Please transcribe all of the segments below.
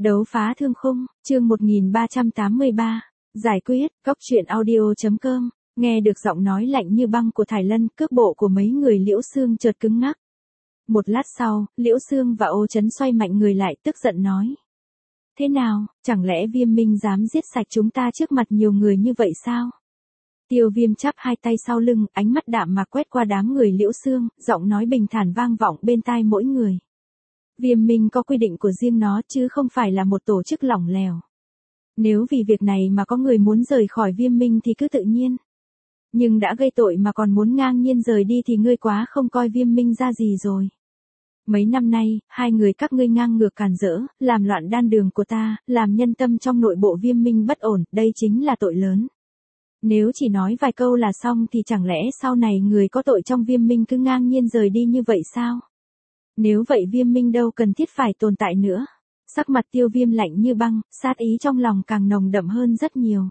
Đấu phá thương khung, chương 1383. Giải quyết, góc truyện audio.com. Nghe được giọng nói lạnh như băng của Thải Lân, cước bộ của mấy người Liễu Xương chợt cứng ngắc. Một lát sau, Liễu Xương và Ô Chấn xoay mạnh người lại, tức giận nói. Thế nào, chẳng lẽ Viêm Minh dám giết sạch chúng ta trước mặt nhiều người như vậy sao? Tiêu Viêm chắp hai tay sau lưng, ánh mắt đạm mạc quét qua đám người Liễu Xương, giọng nói bình thản vang vọng bên tai mỗi người. Viêm Minh có quy định của riêng nó chứ không phải là một tổ chức lỏng lẻo. Nếu vì việc này mà có người muốn rời khỏi Viêm Minh thì cứ tự nhiên. Nhưng đã gây tội mà còn muốn ngang nhiên rời đi thì ngươi quá không coi Viêm Minh ra gì rồi. Mấy năm nay, hai người các ngươi ngang ngược càn rỡ, làm loạn đan đường của ta, làm nhân tâm trong nội bộ Viêm Minh bất ổn, đây chính là tội lớn. Nếu chỉ nói vài câu là xong thì chẳng lẽ sau này người có tội trong Viêm Minh cứ ngang nhiên rời đi như vậy sao? Nếu vậy Viêm Minh đâu cần thiết phải tồn tại nữa. Sắc mặt Tiêu Viêm lạnh như băng, sát ý trong lòng càng nồng đậm hơn rất nhiều.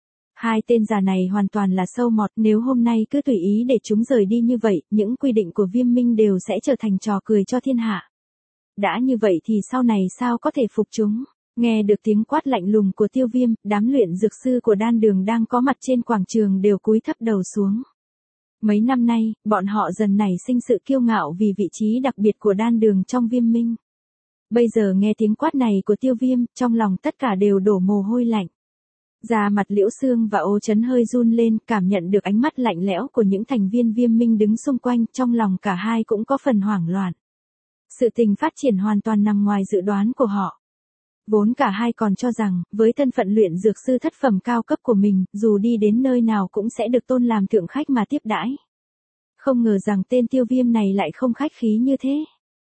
Hai tên già này hoàn toàn là sâu mọt, nếu hôm nay cứ tùy ý để chúng rời đi như vậy, những quy định của Viêm Minh đều sẽ trở thành trò cười cho thiên hạ. Đã như vậy thì sau này sao có thể phục chúng? Nghe được tiếng quát lạnh lùng của Tiêu Viêm, đám luyện dược sư của đan đường đang có mặt trên quảng trường đều cúi thấp đầu xuống. Mấy năm nay, bọn họ dần nảy sinh sự kiêu ngạo vì vị trí đặc biệt của đan đường trong Viêm Minh. Bây giờ nghe tiếng quát này của Tiêu Viêm, trong lòng tất cả đều đổ mồ hôi lạnh. Da mặt Liễu Xương và Ô Chấn hơi run lên, cảm nhận được ánh mắt lạnh lẽo của những thành viên Viêm Minh đứng xung quanh, trong lòng cả hai cũng có phần hoảng loạn. Sự tình phát triển hoàn toàn nằm ngoài dự đoán của họ. Vốn cả hai còn cho rằng, với thân phận luyện dược sư thất phẩm cao cấp của mình, dù đi đến nơi nào cũng sẽ được tôn làm thượng khách mà tiếp đãi. Không ngờ rằng tên Tiêu Viêm này lại không khách khí như thế.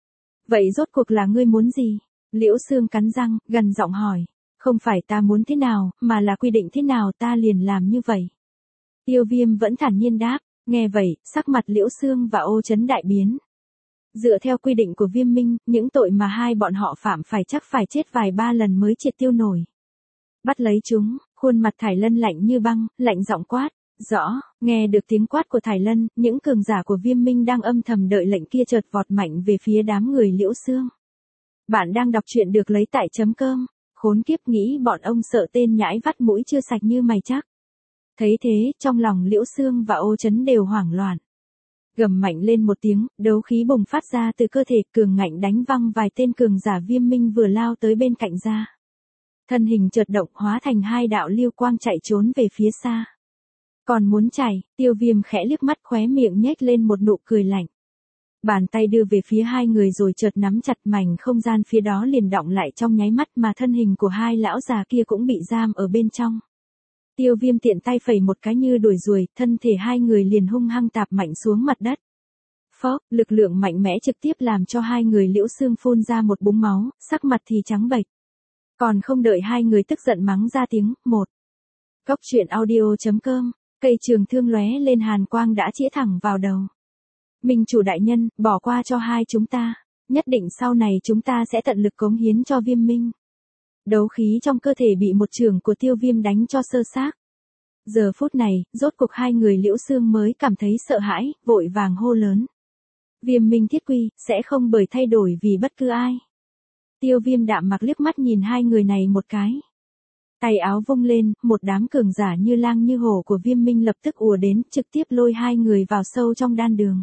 Vậy rốt cuộc là ngươi muốn gì? Liễu Xương cắn răng, gần giọng hỏi. Không phải ta muốn thế nào, mà là quy định thế nào ta liền làm như vậy. Tiêu Viêm vẫn thản nhiên đáp, nghe vậy, sắc mặt Liễu Xương và Ô Chấn đại biến. Dựa theo quy định của Viêm Minh, những tội mà hai bọn họ phạm chắc phải chết vài ba lần mới triệt tiêu nổi. Bắt lấy chúng, khuôn mặt Thải Lân lạnh như băng, lạnh giọng quát. Rõ, nghe được tiếng quát của Thải Lân, những cường giả của Viêm Minh đang âm thầm đợi lệnh kia chợt vọt mạnh về phía đám người Liễu Xương. Bạn đang đọc truyện được lấy tại .com. Khốn kiếp, nghĩ bọn ông sợ tên nhãi vắt mũi chưa sạch như mày chắc. Thấy thế, trong lòng Liễu Xương và Ô Chấn đều hoảng loạn. Gầm mạnh lên một tiếng, đấu khí bùng phát ra từ cơ thể, cường ngạnh đánh văng vài tên cường giả Viêm Minh vừa lao tới bên cạnh ra. Thân hình chợt động, hóa thành hai đạo lưu quang chạy trốn về phía xa. Còn muốn chạy, Tiêu Viêm khẽ liếc mắt, khóe miệng nhếch lên một nụ cười lạnh. Bàn tay đưa về phía hai người rồi chợt nắm chặt, mảnh không gian phía đó liền đọng lại trong nháy mắt, mà thân hình của hai lão già kia cũng bị giam ở bên trong. Tiêu Viêm tiện tay phẩy một cái như đuổi ruồi, thân thể hai người liền hung hăng tạp mạnh xuống mặt đất. Phốc, lực lượng mạnh mẽ trực tiếp làm cho hai người Liễu Xương phun ra một búng máu, sắc mặt thì trắng bệch. Còn không đợi hai người tức giận mắng ra tiếng, một. Góc truyện audio.com, cây trường thương lóe lên hàn quang đã chĩa thẳng vào đầu. Minh chủ đại nhân, bỏ qua cho hai chúng ta, nhất định sau này chúng ta sẽ tận lực cống hiến cho Viêm Minh. Đấu khí trong cơ thể bị một chưởng của Tiêu Viêm đánh cho sơ xác. Giờ phút này, rốt cuộc hai người Liễu Xương mới cảm thấy sợ hãi, vội vàng hô lớn. Viêm Minh thiết quy, sẽ không bởi thay đổi vì bất cứ ai. Tiêu Viêm đạm mặc liếc mắt nhìn hai người này một cái. Tay áo vung lên, một đám cường giả như lang như hổ của Viêm Minh lập tức ùa đến, trực tiếp lôi hai người vào sâu trong đan đường.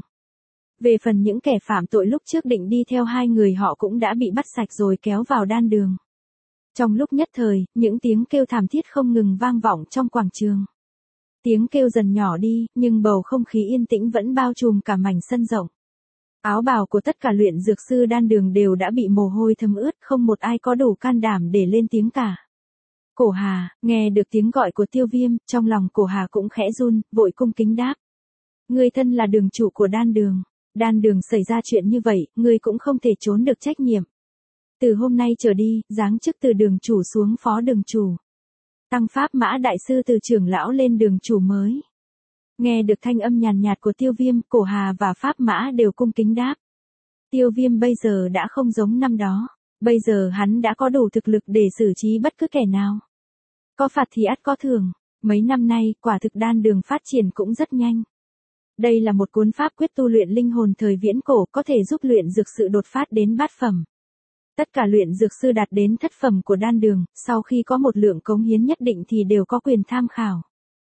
Về phần những kẻ phạm tội lúc trước định đi theo hai người họ cũng đã bị bắt sạch rồi kéo vào đan đường. Trong lúc nhất thời, những tiếng kêu thảm thiết không ngừng vang vọng trong quảng trường. Tiếng kêu dần nhỏ đi, nhưng bầu không khí yên tĩnh vẫn bao trùm cả mảnh sân rộng. Áo bào của tất cả luyện dược sư đan đường đều đã bị mồ hôi thấm ướt, không một ai có đủ can đảm để lên tiếng cả. Cổ Hà, nghe được tiếng gọi của Tiêu Viêm, trong lòng Cổ Hà cũng khẽ run, vội cung kính đáp. Ngươi thân là đường chủ của đan đường xảy ra chuyện như vậy, ngươi cũng không thể trốn được trách nhiệm. Từ hôm nay trở đi, giáng chức từ đường chủ xuống phó đường chủ. Tăng Pháp Mã đại sư từ trưởng lão lên đường chủ mới. Nghe được thanh âm nhàn nhạt của Tiêu Viêm, Cổ Hà và Pháp Mã đều cung kính đáp. Tiêu Viêm bây giờ đã không giống năm đó. Bây giờ hắn đã có đủ thực lực để xử trí bất cứ kẻ nào. Có phạt thì ắt có thưởng. Mấy năm nay, quả thực đan đường phát triển cũng rất nhanh. Đây là một cuốn pháp quyết tu luyện linh hồn thời viễn cổ, có thể giúp luyện dược sự đột phát đến bát phẩm. Tất cả luyện dược sư đạt đến thất phẩm của đan đường, sau khi có một lượng cống hiến nhất định thì đều có quyền tham khảo.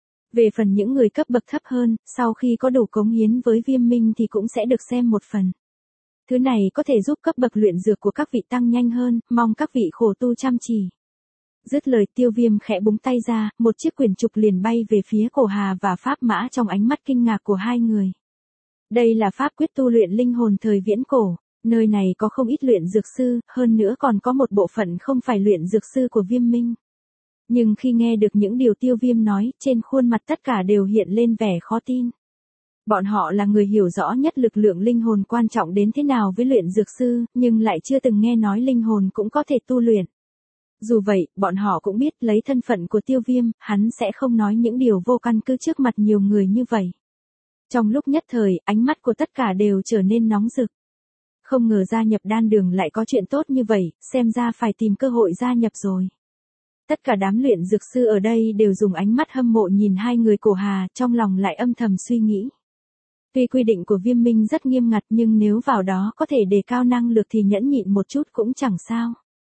Về phần những người cấp bậc thấp hơn, sau khi có đủ cống hiến với Viêm Minh thì cũng sẽ được xem một phần. Thứ này có thể giúp cấp bậc luyện dược của các vị tăng nhanh hơn, mong các vị khổ tu chăm chỉ. Dứt lời Tiêu Viêm khẽ búng tay ra, một chiếc quyển trục liền bay về phía Cổ Hà và Pháp Mã trong ánh mắt kinh ngạc của hai người. Đây là pháp quyết tu luyện linh hồn thời viễn cổ, nơi này có không ít luyện dược sư, hơn nữa còn có một bộ phận không phải luyện dược sư của Viêm Minh. Nhưng khi nghe được những điều Tiêu Viêm nói, trên khuôn mặt tất cả đều hiện lên vẻ khó tin. Bọn họ là người hiểu rõ nhất lực lượng linh hồn quan trọng đến thế nào với luyện dược sư, nhưng lại chưa từng nghe nói linh hồn cũng có thể tu luyện. Dù vậy, bọn họ cũng biết lấy thân phận của Tiêu Viêm, hắn sẽ không nói những điều vô căn cứ trước mặt nhiều người như vậy. Trong lúc nhất thời, ánh mắt của tất cả đều trở nên nóng rực. Không ngờ gia nhập đan đường lại có chuyện tốt như vậy, xem ra phải tìm cơ hội gia nhập rồi. Tất cả đám luyện dược sư ở đây đều dùng ánh mắt hâm mộ nhìn hai người Cổ Hà, trong lòng lại âm thầm suy nghĩ. Tuy quy định của Viêm Minh rất nghiêm ngặt nhưng nếu vào đó có thể đề cao năng lực thì nhẫn nhịn một chút cũng chẳng sao.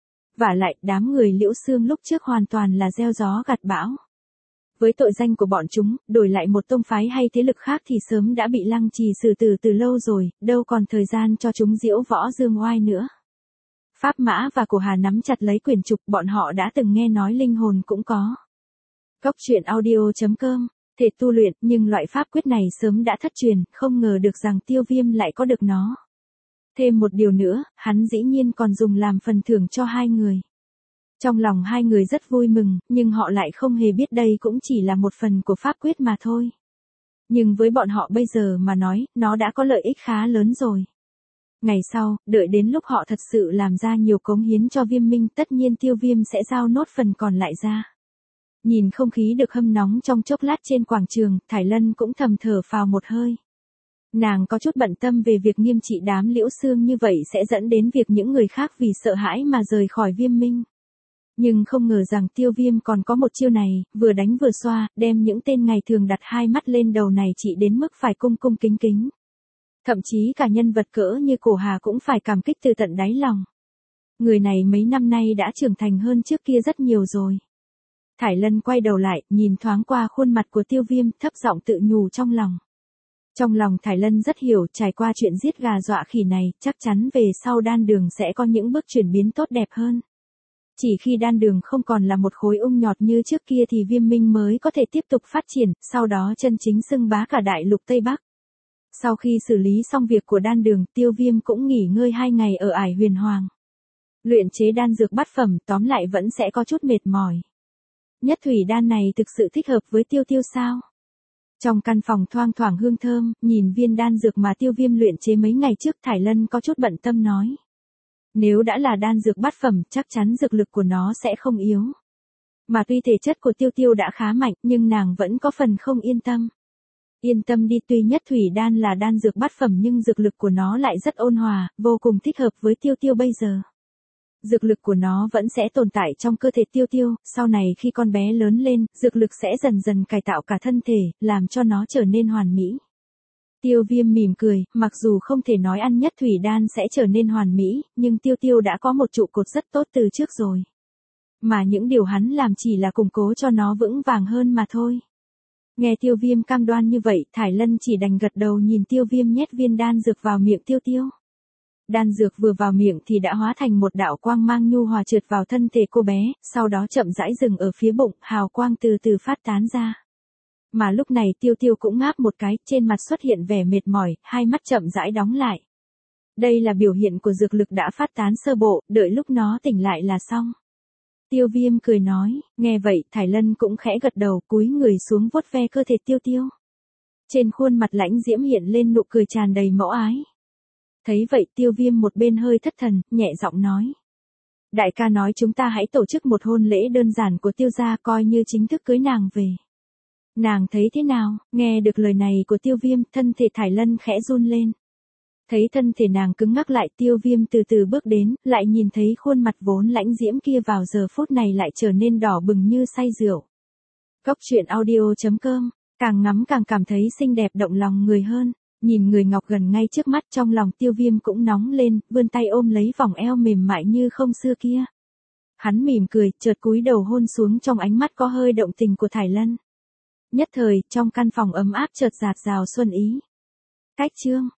Vả lại, đám người Liễu Xương lúc trước hoàn toàn là gieo gió gặt bão. Với tội danh của bọn chúng, đổi lại một tông phái hay thế lực khác thì sớm đã bị Lăng Trì xử tử từ lâu rồi, đâu còn thời gian cho chúng diễu võ dương oai nữa. Pháp Mã và Cổ Hà nắm chặt lấy quyển trục, bọn họ đã từng nghe nói linh hồn cũng có. Cốc truyện audio.com, thể tu luyện, nhưng loại pháp quyết này sớm đã thất truyền, không ngờ được rằng Tiêu Viêm lại có được nó. Thêm một điều nữa, hắn dĩ nhiên còn dùng làm phần thưởng cho hai người. Trong lòng hai người rất vui mừng, nhưng họ lại không hề biết đây cũng chỉ là một phần của pháp quyết mà thôi. Nhưng với bọn họ bây giờ mà nói, nó đã có lợi ích khá lớn rồi. Ngày sau, đợi đến lúc họ thật sự làm ra nhiều cống hiến cho Viêm Minh, tất nhiên Tiêu Viêm sẽ giao nốt phần còn lại ra. Nhìn không khí được hâm nóng trong chốc lát trên quảng trường, Thải Lân cũng thầm thở phào một hơi. Nàng có chút bận tâm về việc nghiêm trị đám Liễu Xương như vậy sẽ dẫn đến việc những người khác vì sợ hãi mà rời khỏi Viêm Minh. Nhưng không ngờ rằng Tiêu Viêm còn có một chiêu này, vừa đánh vừa xoa, đem những tên ngày thường đặt hai mắt lên đầu này trị đến mức phải cung cung kính kính. Thậm chí cả nhân vật cỡ như Cổ Hà cũng phải cảm kích từ tận đáy lòng. Người này mấy năm nay đã trưởng thành hơn trước kia rất nhiều rồi. Thải Lân quay đầu lại, nhìn thoáng qua khuôn mặt của Tiêu Viêm, thấp giọng tự nhủ trong lòng. Trong lòng Thải Lân rất hiểu, trải qua chuyện giết gà dọa khỉ này, chắc chắn về sau đan đường sẽ có những bước chuyển biến tốt đẹp hơn. Chỉ khi đan đường không còn là một khối ung nhọt như trước kia thì Viêm Minh mới có thể tiếp tục phát triển, sau đó chân chính xưng bá cả đại lục Tây Bắc. Sau khi xử lý xong việc của đan đường, Tiêu Viêm cũng nghỉ ngơi 2 ngày ở Ải Huyền Hoàng. Luyện chế đan dược bát phẩm, tóm lại vẫn sẽ có chút mệt mỏi. Nhất thủy đan này thực sự thích hợp với Tiêu Tiêu sao? Trong căn phòng thoang thoảng hương thơm, nhìn viên đan dược mà Tiêu Viêm luyện chế mấy ngày trước, Thải Lân có chút bận tâm nói. Nếu đã là đan dược bát phẩm, chắc chắn dược lực của nó sẽ không yếu. Mà tuy thể chất của Tiêu Tiêu đã khá mạnh, nhưng nàng vẫn có phần không yên tâm. Yên tâm đi, tuy nhất thủy đan là đan dược bát phẩm nhưng dược lực của nó lại rất ôn hòa, vô cùng thích hợp với Tiêu Tiêu bây giờ. Dược lực của nó vẫn sẽ tồn tại trong cơ thể Tiêu Tiêu, sau này khi con bé lớn lên, dược lực sẽ dần dần cải tạo cả thân thể, làm cho nó trở nên hoàn mỹ. Tiêu Viêm mỉm cười, mặc dù không thể nói ăn nhất thủy đan sẽ trở nên hoàn mỹ, nhưng Tiêu Tiêu đã có một trụ cột rất tốt từ trước rồi. Mà những điều hắn làm chỉ là củng cố cho nó vững vàng hơn mà thôi. Nghe Tiêu Viêm cam đoan như vậy, Thải Lân chỉ đành gật đầu nhìn Tiêu Viêm nhét viên đan dược vào miệng Tiêu Tiêu. Đan dược vừa vào miệng thì đã hóa thành một đạo quang mang nhu hòa trượt vào thân thể cô bé, sau đó chậm rãi dừng ở phía bụng, hào quang từ từ phát tán ra. Mà lúc này Tiêu Tiêu cũng ngáp một cái, trên mặt xuất hiện vẻ mệt mỏi, hai mắt chậm rãi đóng lại. Đây là biểu hiện của dược lực đã phát tán sơ bộ, đợi lúc nó tỉnh lại là xong. Tiêu Viêm cười nói, nghe vậy, Thải Lân cũng khẽ gật đầu, cúi người xuống vuốt ve cơ thể Tiêu Tiêu. Trên khuôn mặt lãnh diễm hiện lên nụ cười tràn đầy mẫu ái. Thấy vậy Tiêu Viêm một bên hơi thất thần, nhẹ giọng nói. Đại ca nói chúng ta hãy tổ chức một hôn lễ đơn giản của Tiêu gia, coi như chính thức cưới nàng về. Nàng thấy thế nào? Nghe được lời này của Tiêu Viêm, thân thể Thải Lân khẽ run lên. Thấy thân thể nàng cứng ngắc lại, Tiêu Viêm từ từ bước đến, lại nhìn thấy khuôn mặt vốn lãnh diễm kia vào giờ phút này lại trở nên đỏ bừng như say rượu. Cốc truyện audio.com, càng ngắm càng cảm thấy xinh đẹp động lòng người hơn. Nhìn người ngọc gần ngay trước mắt, trong lòng Tiêu Viêm cũng nóng lên, vươn tay ôm lấy vòng eo mềm mại như không xưa kia. Hắn mỉm cười, chợt cúi đầu hôn xuống, trong ánh mắt có hơi động tình của Thải Lân. Nhất thời, trong căn phòng ấm áp chợt dạt dào xuân ý. Cách chương